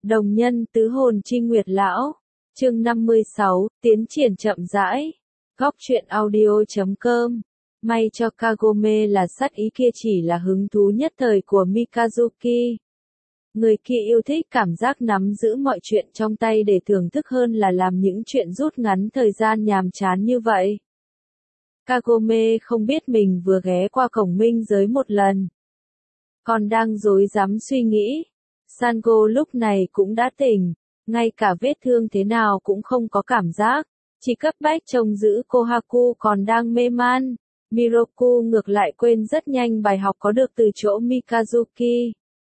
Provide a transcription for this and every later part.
Đồng nhân tứ hồn chi nguyệt lão. Chương 56, tiến triển chậm rãi. Góc truyện audio.com. May cho Kagome là sát ý kia chỉ là hứng thú nhất thời của Mikazuki. Người kia yêu thích cảm giác nắm giữ mọi chuyện trong tay để thưởng thức hơn là làm những chuyện rút ngắn thời gian nhàm chán như vậy. Kagome không biết mình vừa ghé qua cổng minh giới một lần. Còn đang rối rắm suy nghĩ. Sango lúc này cũng đã tỉnh, ngay cả vết thương thế nào cũng không có cảm giác, chỉ cấp bách trông giữ Kohaku còn đang mê man. Miroku ngược lại quên rất nhanh bài học có được từ chỗ Mikazuki.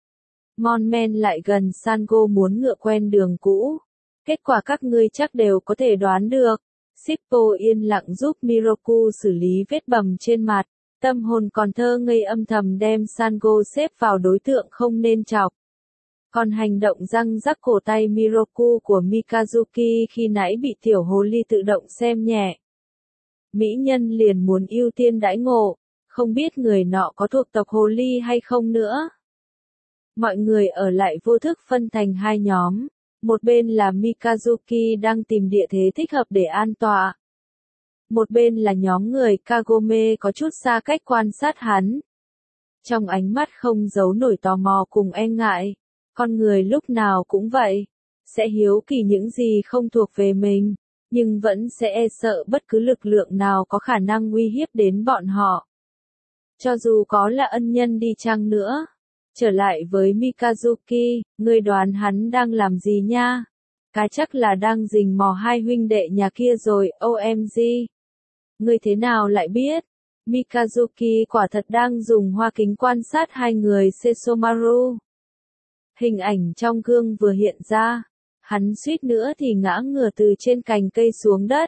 Mon men lại gần Sango muốn ngựa quen đường cũ. Kết quả các ngươi chắc đều có thể đoán được. Shippo yên lặng giúp Miroku xử lý vết bầm trên mặt, tâm hồn còn thơ ngây âm thầm đem Sango xếp vào đối tượng không nên chọc. Còn hành động răng rắc cổ tay Miroku của Mikazuki khi nãy bị tiểu hồ ly tự động xem nhẹ. Mỹ nhân liền muốn ưu tiên đãi ngộ, không biết người nọ có thuộc tộc hồ ly hay không nữa. Mọi người ở lại vô thức phân thành hai nhóm, một bên là Mikazuki đang tìm địa thế thích hợp để an tọa. Một bên là nhóm người Kagome có chút xa cách quan sát hắn. Trong ánh mắt không giấu nổi tò mò cùng e ngại. Con người lúc nào cũng vậy, sẽ hiếu kỳ những gì không thuộc về mình, nhưng vẫn sẽ e sợ bất cứ lực lượng nào có khả năng uy hiếp đến bọn họ. Cho dù có là ân nhân đi chăng nữa. Trở lại với Mikazuki, ngươi đoán hắn đang làm gì nha? Cái chắc là đang rình mò hai huynh đệ nhà kia rồi, OMG. Ngươi thế nào lại biết? Mikazuki quả thật đang dùng hoa kính quan sát hai người Sesomaru. Hình ảnh trong gương vừa hiện ra, hắn suýt nữa thì ngã ngửa từ trên cành cây xuống đất.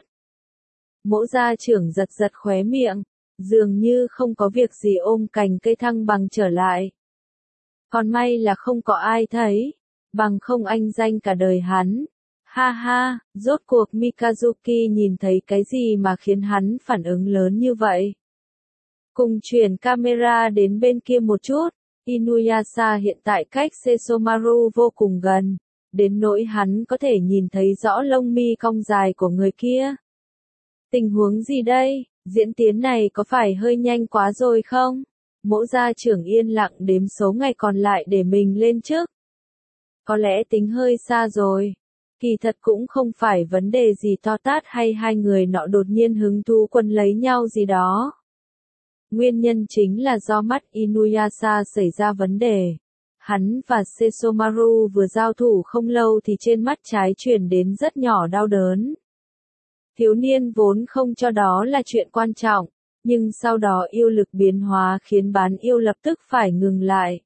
Mỗ gia trưởng giật giật khóe miệng, dường như không có việc gì ôm cành cây thăng bằng trở lại. Còn may là không có ai thấy, bằng không anh danh cả đời hắn. Ha ha, rốt cuộc Mikazuki nhìn thấy cái gì mà khiến hắn phản ứng lớn như vậy? Cùng chuyển camera đến bên kia một chút. Inuyasha hiện tại cách Sesomaru vô cùng gần, đến nỗi hắn có thể nhìn thấy rõ lông mi cong dài của người kia. Tình huống gì đây? Diễn tiến này có phải hơi nhanh quá rồi không? Mỗ gia trưởng yên lặng đếm số ngày còn lại để mình lên trước. Có lẽ tính hơi xa rồi. Kỳ thật cũng không phải vấn đề gì to tát hay hai người nọ đột nhiên hứng thú quấn lấy nhau gì đó. Nguyên nhân chính là do mắt Inuyasha xảy ra vấn đề. Hắn và Sesomaru vừa giao thủ không lâu thì trên mắt trái chuyển đến rất nhỏ đau đớn. Thiếu niên vốn không cho đó là chuyện quan trọng, nhưng sau đó yêu lực biến hóa khiến bán yêu lập tức phải ngừng lại.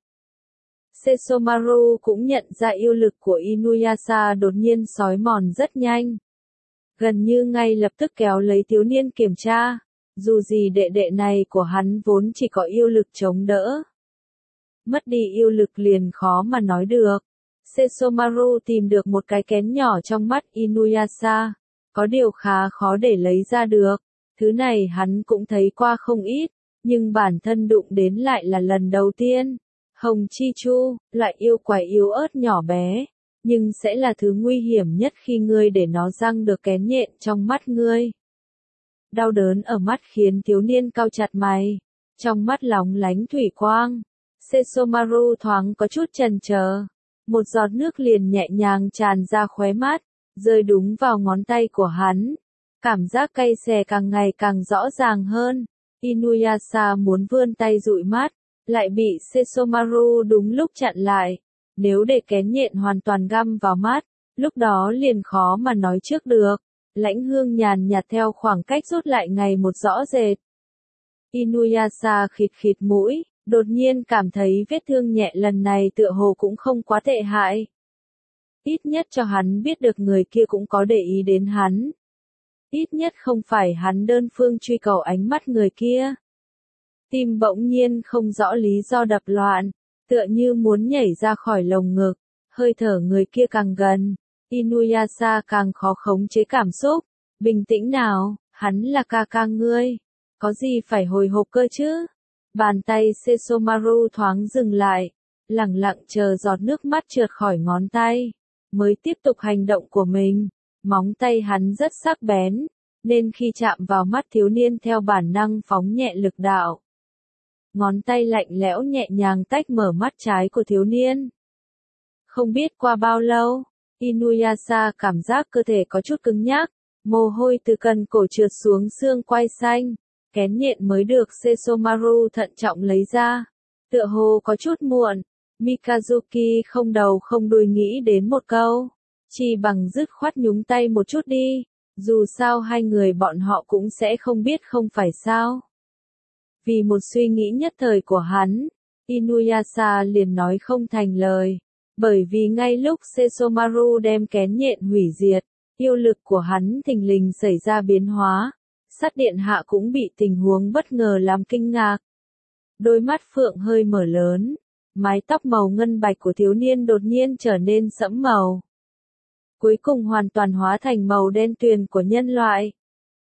Sesomaru cũng nhận ra yêu lực của Inuyasha đột nhiên xói mòn rất nhanh. Gần như ngay lập tức kéo lấy thiếu niên kiểm tra. Dù gì đệ đệ này của hắn vốn chỉ có yêu lực chống đỡ. Mất đi yêu lực liền khó mà nói được. Sesomaru tìm được một cái kén nhỏ trong mắt Inuyasha. Có điều khá khó để lấy ra được. Thứ này hắn cũng thấy qua không ít. Nhưng bản thân đụng đến lại là lần đầu tiên. Hồng Chi Chu, loại yêu quái yếu ớt nhỏ bé. Nhưng sẽ là thứ nguy hiểm nhất khi ngươi để nó răng được kén nhện trong mắt ngươi. Đau đớn ở mắt khiến thiếu niên cau chặt mày, trong mắt lóng lánh thủy quang. Sesomaru thoáng có chút chần chờ, một giọt nước liền nhẹ nhàng tràn ra khóe mắt, rơi đúng vào ngón tay của hắn. Cảm giác cay xè càng ngày càng rõ ràng hơn. Inuyasha muốn vươn tay dụi mắt, lại bị Sesomaru đúng lúc chặn lại. Nếu để kén nhện hoàn toàn găm vào mắt, lúc đó liền khó mà nói trước được. Lãnh hương nhàn nhạt theo khoảng cách rút lại ngày một rõ rệt. Inuyasha khịt khịt mũi, đột nhiên cảm thấy vết thương nhẹ lần này tựa hồ cũng không quá tệ hại. Ít nhất cho hắn biết được người kia cũng có để ý đến hắn. Ít nhất không phải hắn đơn phương truy cầu ánh mắt người kia. Tim bỗng nhiên không rõ lý do đập loạn, tựa như muốn nhảy ra khỏi lồng ngực, hơi thở người kia càng gần. Inuyasha càng khó khống chế cảm xúc. Bình tĩnh nào, hắn là ca ca ngươi. Có gì phải hồi hộp cơ chứ? Bàn tay Sesomaru thoáng dừng lại, lẳng lặng chờ giọt nước mắt trượt khỏi ngón tay. mới tiếp tục hành động của mình. Móng tay hắn rất sắc bén, nên khi chạm vào mắt thiếu niên theo bản năng phóng nhẹ lực đạo. Ngón tay lạnh lẽo nhẹ nhàng tách mở mắt trái của thiếu niên. Không biết qua bao lâu, Inuyasha cảm giác cơ thể có chút cứng nhắc, mồ hôi từ cần cổ trượt xuống xương quai xanh, kén nhện mới được Sesomaru thận trọng lấy ra. Tựa hồ có chút muộn, Mikazuki không đầu không đuôi nghĩ đến một câu, chỉ bằng dứt khoát nhúng tay một chút đi, dù sao hai người bọn họ cũng sẽ không biết không phải sao. Vì một suy nghĩ nhất thời của hắn, Inuyasha liền nói không thành lời, bởi vì ngay lúc Sesomaru đem kén nhện hủy diệt, yêu lực của hắn thình lình xảy ra biến hóa, sát điện hạ cũng bị tình huống bất ngờ làm kinh ngạc. Đôi mắt phượng hơi mở lớn, mái tóc màu ngân bạch của thiếu niên đột nhiên trở nên sẫm màu. Cuối cùng hoàn toàn hóa thành màu đen tuyền của nhân loại.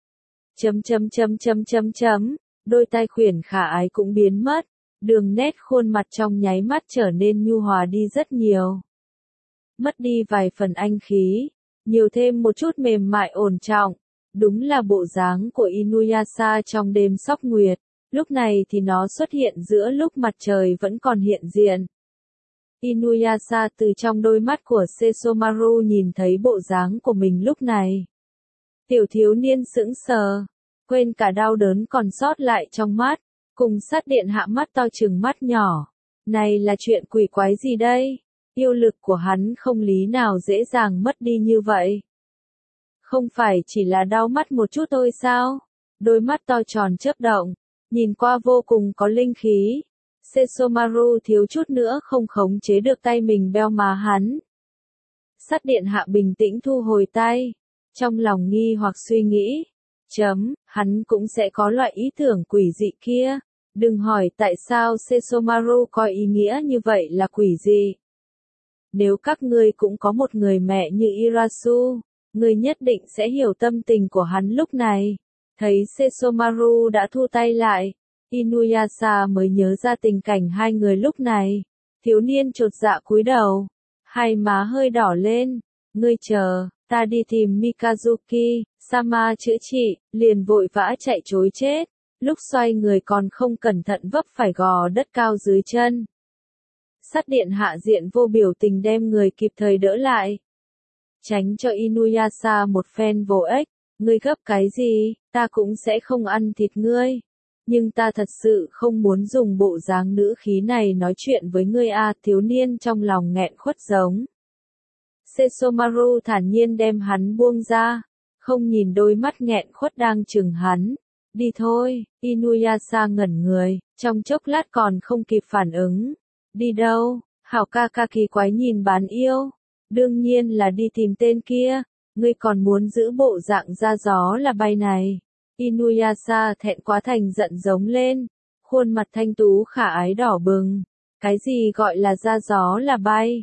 Đôi tai khuyển khả ái cũng biến mất, đường nét khuôn mặt trong nháy mắt trở nên nhu hòa đi rất nhiều. Mất đi vài phần anh khí, nhiều thêm một chút mềm mại ổn trọng, đúng là bộ dáng của Inuyasha trong đêm sóc nguyệt, lúc này thì nó xuất hiện giữa lúc mặt trời vẫn còn hiện diện. Inuyasha từ trong đôi mắt của Sesomaru nhìn thấy bộ dáng của mình lúc này. Tiểu thiếu niên sững sờ, quên cả đau đớn còn sót lại trong mắt, cùng sát điện hạ mắt to trừng mắt nhỏ. Này là chuyện quỷ quái gì đây? Yêu lực của hắn không lý nào dễ dàng mất đi như vậy. Không phải chỉ là đau mắt một chút thôi sao? Đôi mắt to tròn chớp động, nhìn qua vô cùng có linh khí. Sesomaru thiếu chút nữa không khống chế được tay mình beo má hắn. Sát điện hạ bình tĩnh thu hồi tay, trong lòng nghi hoặc suy nghĩ. Hắn cũng sẽ có loại ý tưởng quỷ dị kia. Đừng hỏi tại sao Sesomaru coi ý nghĩa như vậy là quỷ dị. Nếu các ngươi cũng có một người mẹ như Irasu, ngươi nhất định sẽ hiểu tâm tình của hắn lúc này. Thấy Sesomaru đã thu tay lại, Inuyasha mới nhớ ra tình cảnh hai người lúc này. Thiếu niên chột dạ cúi đầu, hai má hơi đỏ lên. Ngươi chờ, ta đi tìm Mikazuki, Sama chữa trị, liền vội vã chạy trối chết. Lúc xoay người còn không cẩn thận vấp phải gò đất cao dưới chân. Sát điện hạ diện vô biểu tình đem người kịp thời đỡ lại. Tránh cho Inuyasha một phen vô ích, ngươi gấp cái gì, ta cũng sẽ không ăn thịt ngươi. Nhưng ta thật sự không muốn dùng bộ dáng nữ khí này nói chuyện với ngươi à, thiếu niên trong lòng nghẹn khuất giống. Sesomaru thản nhiên đem hắn buông ra, không nhìn đôi mắt nghẹn khuất đang chừng hắn. Đi thôi, Inuyasha ngẩn người, trong chốc lát còn không kịp phản ứng. Đi đâu? Hảo ca ca kỳ quái nhìn bán yêu. Đương nhiên là đi tìm tên kia, ngươi còn muốn giữ bộ dạng ra gió là bay này. Inuyasha thẹn quá thành giận giống lên, khuôn mặt thanh tú khả ái đỏ bừng. Cái gì gọi là ra gió là bay?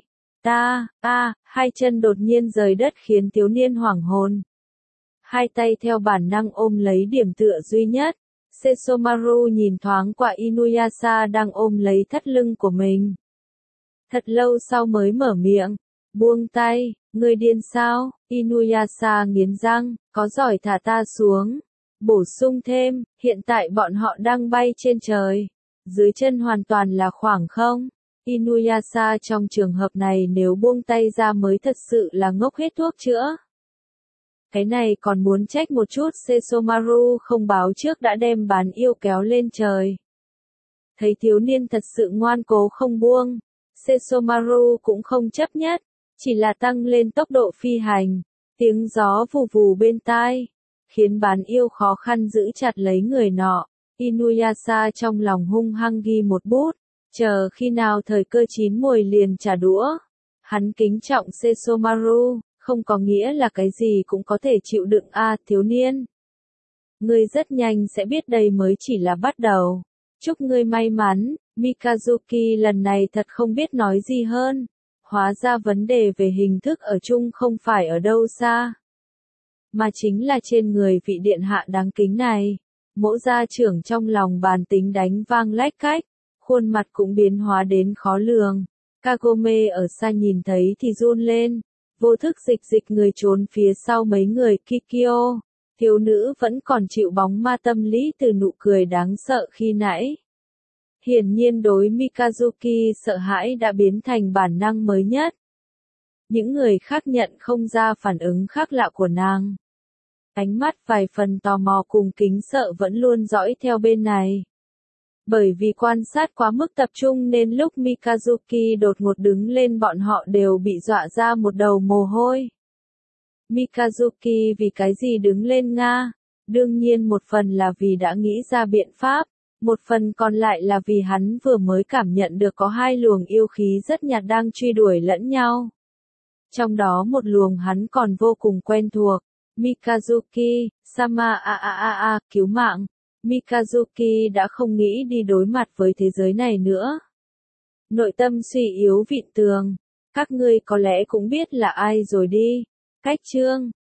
Hai chân đột nhiên rời đất khiến thiếu niên hoảng hồn. Hai tay theo bản năng ôm lấy điểm tựa duy nhất. Sesomaru nhìn thoáng qua Inuyasha đang ôm lấy thắt lưng của mình. Thật lâu sau mới mở miệng. Buông tay, ngươi điên sao? Inuyasha nghiến răng, có giỏi thả ta xuống. Bổ sung thêm, hiện tại bọn họ đang bay trên trời. Dưới chân hoàn toàn là khoảng không. Inuyasha trong trường hợp này nếu buông tay ra mới thật sự là ngốc hết thuốc chữa. Cái này còn muốn trách một chút Sesomaru không báo trước đã đem bán yêu kéo lên trời. Thấy thiếu niên thật sự ngoan cố không buông, Sesomaru cũng không chấp nhất, chỉ là tăng lên tốc độ phi hành, tiếng gió vù vù bên tai, khiến bán yêu khó khăn giữ chặt lấy người nọ. Inuyasha trong lòng hung hăng ghi một bút, chờ khi nào thời cơ chín muồi liền trả đũa. Hắn kính trọng Sesomaru, không có nghĩa là cái gì cũng có thể chịu đựng à, thiếu niên. Ngươi rất nhanh sẽ biết đây mới chỉ là bắt đầu. Chúc ngươi may mắn. Mikazuki lần này thật không biết nói gì hơn. Hóa ra vấn đề về hình thức ở chung không phải ở đâu xa, mà chính là trên người vị điện hạ đáng kính này. Mỗ gia trưởng trong lòng bàn tính đánh vang lách cách, khuôn mặt cũng biến hóa đến khó lường. Kagome ở xa nhìn thấy thì run lên, vô thức dịch người trốn phía sau mấy người Kikyo. Thiếu nữ vẫn còn chịu bóng ma tâm lý từ nụ cười đáng sợ khi nãy. Hiển nhiên đối Mikazuki sợ hãi đã biến thành bản năng mới nhất. Những người khác nhận không ra phản ứng khác lạ của nàng. Ánh mắt vài phần tò mò cùng kính sợ vẫn luôn dõi theo bên này. Bởi vì quan sát quá mức tập trung nên lúc Mikazuki đột ngột đứng lên bọn họ đều bị dọa ra một đầu mồ hôi. Mikazuki vì cái gì đứng lên Nga? Đương nhiên một phần là vì đã nghĩ ra biện pháp, một phần còn lại là vì hắn vừa mới cảm nhận được có hai luồng yêu khí rất nhạt đang truy đuổi lẫn nhau. Trong đó một luồng hắn còn vô cùng quen thuộc. Mikazuki, Sama cứu mạng. Mikazuki đã không nghĩ đi đối mặt với thế giới này nữa. Nội tâm suy yếu vịn tường. Các ngươi có lẽ cũng biết là ai rồi đi. Cách chương